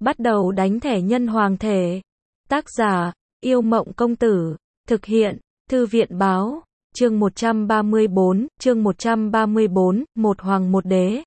Bắt đầu đánh thẻ nhân hoàng thể. Tác giả, Yêu Mộng Công Tử. Thực hiện, Thư viện Báo. Chương 134, một hoàng một đế.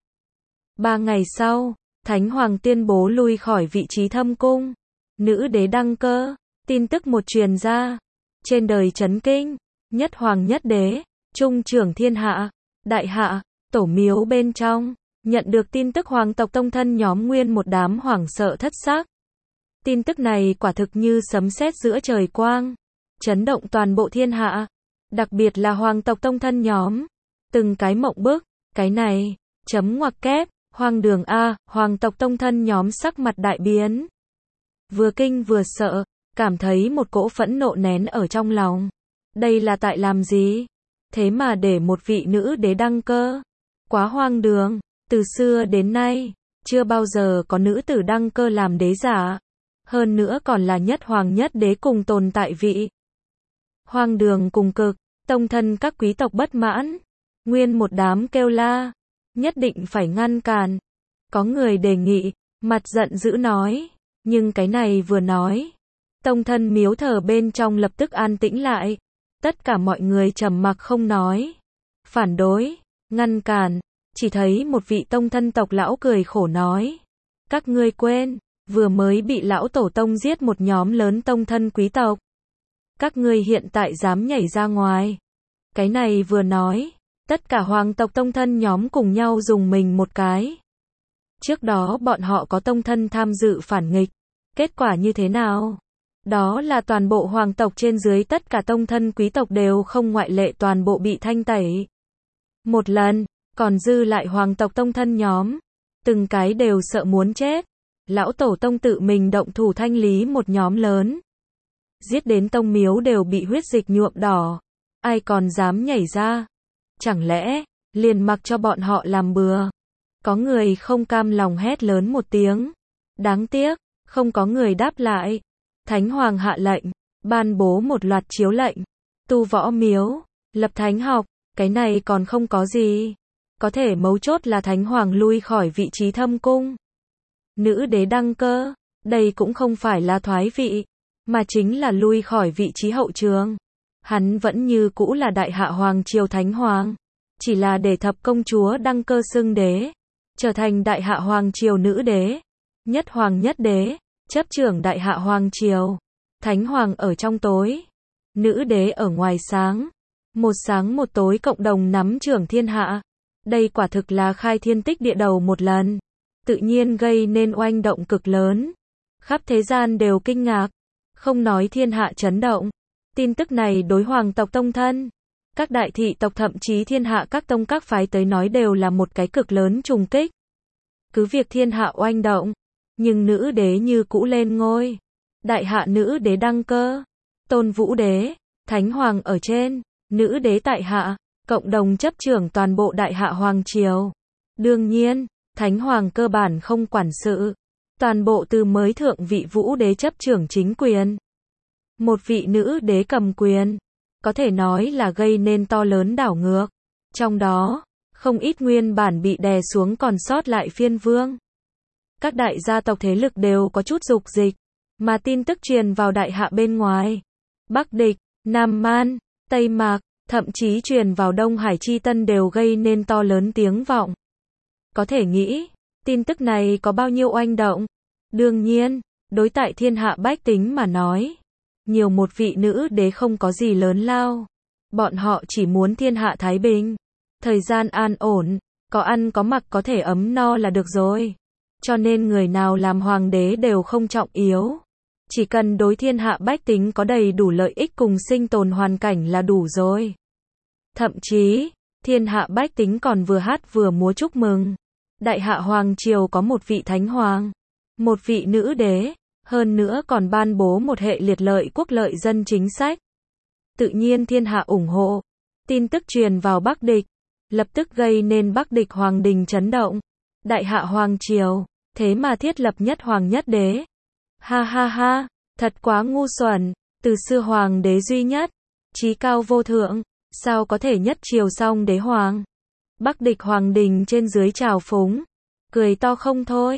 3 ngày sau, Thánh Hoàng tuyên bố lui khỏi vị trí Thâm Cung. Nữ đế đăng cơ. Tin tức một truyền ra. Trên đời chấn kinh. Nhất hoàng nhất đế, trung trưởng thiên hạ, đại hạ, tổ miếu bên trong. Nhận được tin tức hoàng tộc tông thân nhóm nguyên một đám hoảng sợ thất xác. Tin tức này quả thực như sấm sét giữa trời quang, chấn động toàn bộ thiên hạ. Đặc biệt là hoàng tộc tông thân nhóm. Từng cái mộng bức, cái này, chấm ngoặc kép, hoang đường a, hoàng tộc tông thân nhóm sắc mặt đại biến. Vừa kinh vừa sợ, cảm thấy một cỗ phẫn nộ nén ở trong lòng. Đây là tại làm gì? Thế mà để một vị nữ đế đăng cơ. Quá hoang đường, từ xưa đến nay, chưa bao giờ có nữ tử đăng cơ làm đế giả. Hơn nữa còn là nhất hoàng nhất đế cùng tồn tại vị. Hoang đường cùng cực, tông thân các quý tộc bất mãn. Nguyên một đám kêu la, nhất định phải ngăn cản. Có người đề nghị, mặt giận dữ nói, nhưng cái này vừa nói, tông thân miếu thờ bên trong lập tức an tĩnh lại. Tất cả mọi người trầm mặc không nói. Phản đối, ngăn cản, chỉ thấy một vị tông thân tộc lão cười khổ nói. Các ngươi quên, vừa mới bị lão tổ tông giết một nhóm lớn tông thân quý tộc. Các ngươi hiện tại dám nhảy ra ngoài. Cái này vừa nói, tất cả hoàng tộc tông thân nhóm cùng nhau dùng mình một cái. Trước đó bọn họ có tông thân tham dự phản nghịch. Kết quả như thế nào? Đó là toàn bộ hoàng tộc trên dưới tất cả tông thân quý tộc đều không ngoại lệ toàn bộ bị thanh tẩy. Một lần, còn dư lại hoàng tộc tông thân nhóm. Từng cái đều sợ muốn chết. Lão tổ tông tự mình động thủ thanh lý một nhóm lớn. Giết đến tông miếu đều bị huyết dịch nhuộm đỏ. Ai còn dám nhảy ra? Chẳng lẽ, liền mặc cho bọn họ làm bừa? Có người không cam lòng hét lớn một tiếng. Đáng tiếc, không có người đáp lại. Thánh Hoàng hạ lệnh, ban bố một loạt chiếu lệnh, tu võ miếu, lập thánh học, cái này còn không có gì. Có thể mấu chốt là Thánh Hoàng lui khỏi vị trí Thâm Cung. Nữ đế đăng cơ, đây cũng không phải là thoái vị, mà chính là lui khỏi vị trí hậu trường. Hắn vẫn như cũ là đại hạ hoàng triều Thánh Hoàng, chỉ là để thập công chúa đăng cơ xưng đế, trở thành đại hạ hoàng triều nữ đế, nhất hoàng nhất đế. Chấp trưởng đại hạ hoàng triều. Thánh Hoàng ở trong tối, nữ đế ở ngoài sáng. Một sáng một tối cộng đồng nắm trưởng thiên hạ. Đây quả thực là khai thiên tích địa đầu một lần. Tự nhiên gây nên oanh động cực lớn. Khắp thế gian đều kinh ngạc. Không nói thiên hạ chấn động. Tin tức này đối hoàng tộc tông thân, các đại thị tộc thậm chí thiên hạ các tông các phái tới nói đều là một cái cực lớn trùng kích. Cứ việc thiên hạ oanh động, nhưng nữ đế như cũ lên ngôi. Đại hạ nữ đế đăng cơ. Tôn Vũ đế, Thánh Hoàng ở trên, nữ đế tại hạ, cộng đồng chấp trưởng toàn bộ đại hạ hoàng triều. Đương nhiên, Thánh Hoàng cơ bản không quản sự. Toàn bộ từ mới thượng vị Vũ đế chấp trưởng chính quyền. Một vị nữ đế cầm quyền. Có thể nói là gây nên to lớn đảo ngược. Trong đó, không ít nguyên bản bị đè xuống còn sót lại phiên vương. Các đại gia tộc thế lực đều có chút dục dịch, mà tin tức truyền vào đại hạ bên ngoài. Bắc Địch, Nam Man, Tây Mạc, thậm chí truyền vào Đông Hải Chi Tân đều gây nên to lớn tiếng vọng. Có thể nghĩ, tin tức này có bao nhiêu oanh động. Đương nhiên, đối tại thiên hạ bách tính mà nói, nhiều một vị nữ đế không có gì lớn lao. Bọn họ chỉ muốn thiên hạ thái bình, thời gian an ổn, có ăn có mặc có thể ấm no là được rồi. Cho nên người nào làm hoàng đế đều không trọng yếu. Chỉ cần đối thiên hạ bách tính có đầy đủ lợi ích cùng sinh tồn hoàn cảnh là đủ rồi. Thậm chí, thiên hạ bách tính còn vừa hát vừa múa chúc mừng. Đại hạ hoàng triều có một vị thánh hoàng, một vị nữ đế, hơn nữa còn ban bố một hệ liệt lợi quốc lợi dân chính sách. Tự nhiên thiên hạ ủng hộ. Tin tức truyền vào Bắc Địch, lập tức gây nên Bắc Địch hoàng đình chấn động. Đại hạ hoàng triều, thế mà thiết lập nhất hoàng nhất đế. Ha ha ha, thật quá ngu xuẩn, từ xưa hoàng đế duy nhất, chí cao vô thượng, sao có thể nhất triều song đế hoàng. Bắc Địch hoàng đình trên dưới trào phúng, cười to không thôi.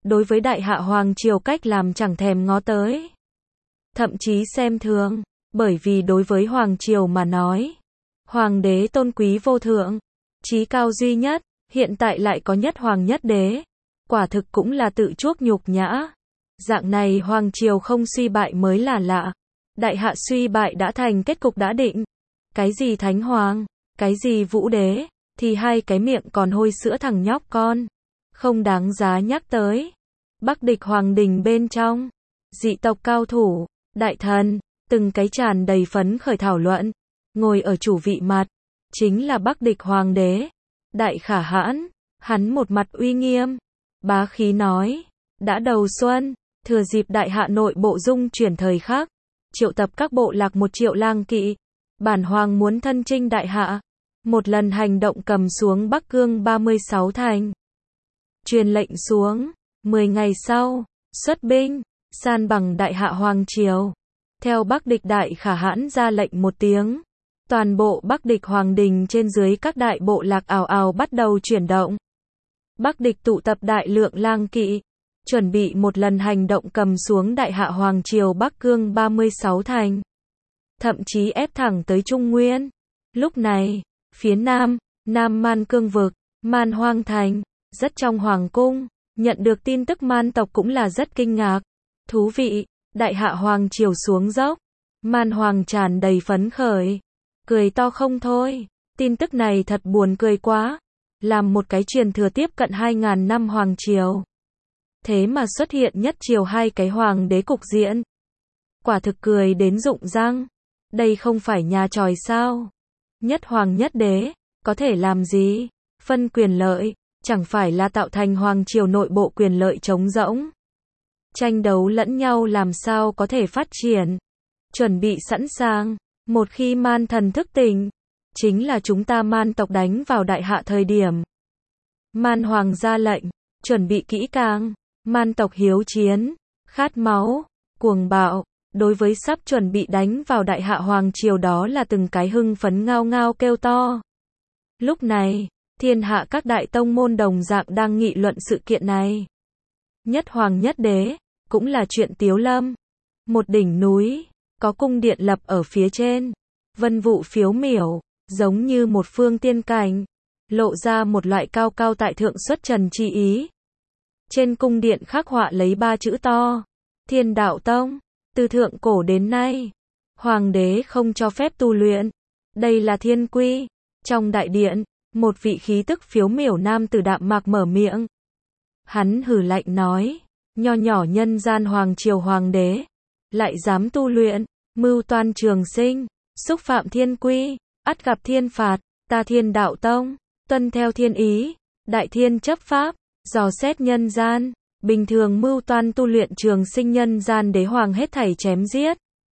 đối với đại hạ hoàng triều cách làm chẳng thèm ngó tới. Thậm chí xem thường, bởi vì đối với hoàng triều mà nói, hoàng đế tôn quý vô thượng, chí cao duy nhất, hiện tại lại có nhất hoàng nhất đế, quả thực cũng là tự chuốc nhục nhã. Dạng này hoàng triều không suy bại mới là lạ. Đại hạ suy bại đã thành kết cục đã định. Cái gì thánh hoàng, cái gì vũ đế, thì hai cái miệng còn hôi sữa thằng nhóc con, không đáng giá nhắc tới. Bắc địch hoàng đình bên trong, dị tộc cao thủ, đại thần, từng cái tràn đầy phấn khởi thảo luận, ngồi ở chủ vị mặt, chính là Bắc địch hoàng đế, Đại Khả Hãn. Hắn một mặt uy nghiêm, bá khí nói, đã đầu xuân, thừa dịp đại hạ nội bộ dung chuyển thời khắc, triệu tập các bộ lạc 1 triệu lang kỵ, bản hoàng muốn thân chinh đại hạ, một lần hành động cầm xuống Bắc Cương 36 thành. Truyền lệnh xuống, 10 ngày sau, xuất binh, san bằng đại hạ hoàng triều. Theo Bắc địch Đại Khả Hãn ra lệnh một tiếng, toàn bộ Bắc địch hoàng đình trên dưới các đại bộ lạc ào ào bắt đầu chuyển động. Bắc địch tụ tập đại lượng lang kỵ, chuẩn bị một lần hành động cầm xuống đại hạ hoàng triều Bắc Cương 36 thành. Thậm chí ép thẳng tới Trung Nguyên. Lúc này, phía Nam, Nam Man Cương vực, Man Hoang thành, rất trong hoàng cung, nhận được tin tức Man tộc cũng là rất kinh ngạc. Thú vị, đại hạ hoàng triều xuống dốc, Man Hoàng tràn đầy phấn khởi, cười to không thôi. Tin tức này thật buồn cười quá, làm một cái truyền thừa tiếp cận 2.000 năm hoàng triều. Thế mà xuất hiện nhất triều hai cái hoàng đế cục diện. Quả thực cười đến rụng răng. Đây không phải nhà tròi sao? Nhất hoàng nhất đế, có thể làm gì? Phân quyền lợi, chẳng phải là tạo thành hoàng triều nội bộ quyền lợi trống rỗng. Tranh đấu lẫn nhau làm sao có thể phát triển. Chuẩn bị sẵn sàng, một khi Man thần thức tỉnh, chính là chúng ta Man tộc đánh vào đại hạ thời điểm. Man hoàng ra lệnh, chuẩn bị kỹ càng. Man tộc hiếu chiến, khát máu, cuồng bạo, đối với sắp chuẩn bị đánh vào đại hạ hoàng triều đó là từng cái hưng phấn ngao ngao kêu to. Lúc này, thiên hạ các đại tông môn đồng dạng đang nghị luận sự kiện này. Nhất hoàng nhất đế, cũng là chuyện tiếu lâm. Một đỉnh núi, có cung điện lập ở phía trên, vân vụ phiếu miểu, giống như một phương tiên cảnh, lộ ra một loại cao cao tại thượng xuất trần chi ý. Trên cung điện khắc họa lấy 3 chữ to, Thiên Đạo Tông. Từ thượng cổ đến nay, hoàng đế không cho phép tu luyện. Đây là thiên quy. Trong đại điện, một vị khí tức phiếu miểu nam tử đạm mạc mở miệng. Hắn hừ lạnh nói, nho nhỏ nhân gian hoàng triều hoàng đế, lại dám tu luyện, mưu toan trường sinh, xúc phạm thiên quy, ắt gặp thiên phạt. Ta Thiên Đạo Tông, tuân theo thiên ý, đại thiên chấp pháp, dò xét nhân gian, bình thường mưu toan tu luyện trường sinh nhân gian đế hoàng hết thảy chém giết.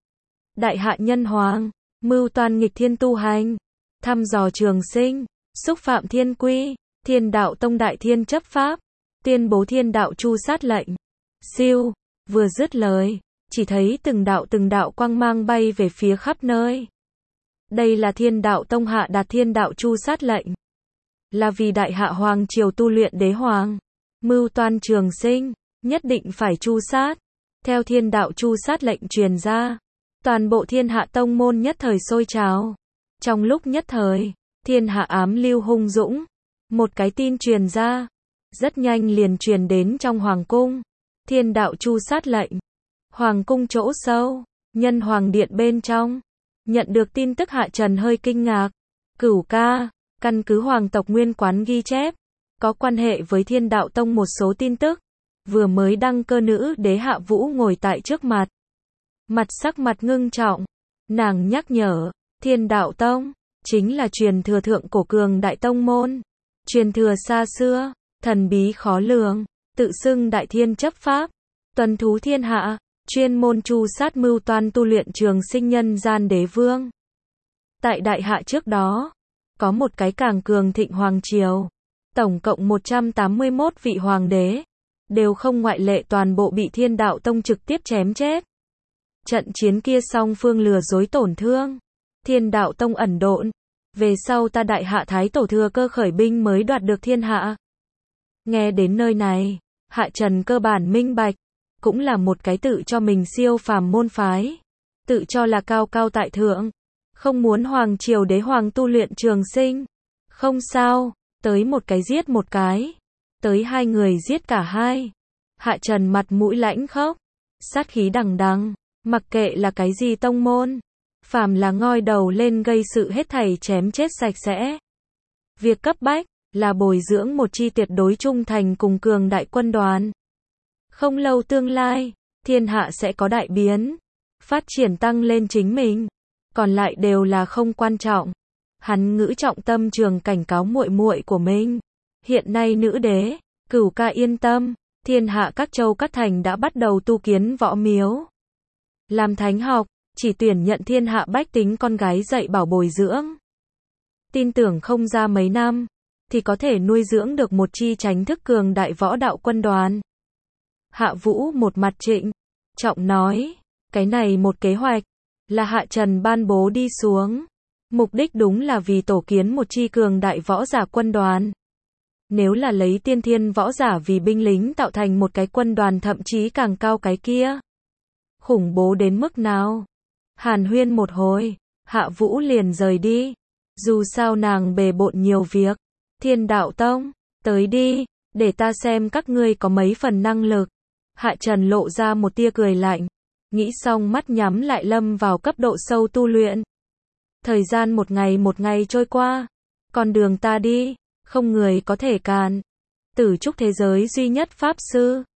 Đại hạ nhân hoàng, mưu toan nghịch thiên tu hành, thăm dò trường sinh, xúc phạm thiên quy, Thiên Đạo Tông đại thiên chấp pháp, tuyên bố thiên đạo chu sát lệnh. Siêu, vừa dứt lời, chỉ thấy từng đạo quang mang bay về phía khắp nơi. Đây là Thiên Đạo Tông hạ đạt thiên đạo chu sát lệnh. Là vì đại hạ hoàng triều tu luyện đế hoàng, mưu toan trường sinh, nhất định phải chu sát. Theo thiên đạo chu sát lệnh truyền ra, toàn bộ thiên hạ tông môn nhất thời sôi trào. Trong lúc nhất thời, thiên hạ ám lưu hung dũng. Một cái tin truyền ra, rất nhanh liền truyền đến trong hoàng cung. Thiên đạo chu sát lệnh. Hoàng cung chỗ sâu, nhân hoàng điện bên trong, nhận được tin tức Hạ Trần hơi kinh ngạc. Cửu ca, căn cứ hoàng tộc nguyên quán ghi chép, có quan hệ với Thiên Đạo Tông một số tin tức. Vừa mới đăng cơ nữ đế Hạ Vũ ngồi tại trước mặt. Sắc mặt ngưng trọng. Nàng nhắc nhở, Thiên Đạo Tông, chính là truyền thừa thượng cổ cường đại tông môn. Truyền thừa xa xưa, thần bí khó lường, tự xưng đại thiên chấp pháp, tuần thú thiên hạ, chuyên môn chu sát mưu toan tu luyện trường sinh nhân gian đế vương. Tại đại hạ trước đó, có một cái càng cường thịnh hoàng triều. Tổng cộng 181 vị hoàng đế, đều không ngoại lệ toàn bộ bị Thiên Đạo Tông trực tiếp chém chết. Trận chiến kia song phương lừa dối tổn thương, Thiên Đạo Tông ẩn độn, về sau ta đại hạ thái tổ thừa cơ khởi binh mới đoạt được thiên hạ. Nghe đến nơi này, Hạ Trần cơ bản minh bạch, cũng là một cái tự cho mình siêu phàm môn phái, tự cho là cao cao tại thượng, không muốn hoàng triều đế hoàng tu luyện trường sinh. Không sao, tới một cái giết một cái, tới hai người giết cả hai. Hạ Trần mặt mũi lãnh khốc, sát khí đằng đằng, mặc kệ là cái gì tông môn, phàm là ngoi đầu lên gây sự hết thảy chém chết sạch sẽ. Việc cấp bách là bồi dưỡng một chi tuyệt đối trung thành cùng cường đại quân đoàn. Không lâu tương lai, thiên hạ sẽ có đại biến, phát triển tăng lên chính mình, còn lại đều là không quan trọng. Hắn ngữ trọng tâm trường cảnh cáo muội muội của mình. Hiện nay nữ đế, Cửu ca yên tâm, thiên hạ các châu các thành đã bắt đầu tu kiến võ miếu. Làm thánh học, chỉ tuyển nhận thiên hạ bách tính con gái dạy bảo bồi dưỡng. Tin tưởng không ra mấy năm, thì có thể nuôi dưỡng được một chi tránh thức cường đại võ đạo quân đoàn. Hạ Vũ một mặt trịnh trọng nói, cái này một kế hoạch, là Hạ Trần ban bố đi xuống. Mục đích đúng là vì tổ kiến một chi cường đại võ giả quân đoàn. Nếu là lấy tiên thiên võ giả vì binh lính tạo thành một cái quân đoàn thậm chí càng cao cái kia. Khủng bố đến mức nào? Hàn huyên một hồi, Hạ Vũ liền rời đi. Dù sao nàng bề bộn nhiều việc. Thiên Đạo Tông, tới đi, để ta xem các ngươi có mấy phần năng lực. Hạ Trần lộ ra một tia cười lạnh. Nghĩ xong mắt nhắm lại lâm vào cấp độ sâu tu luyện. Thời gian một ngày trôi qua. Con đường ta đi, không người có thể cản. Tử trúc thế giới duy nhất pháp sư.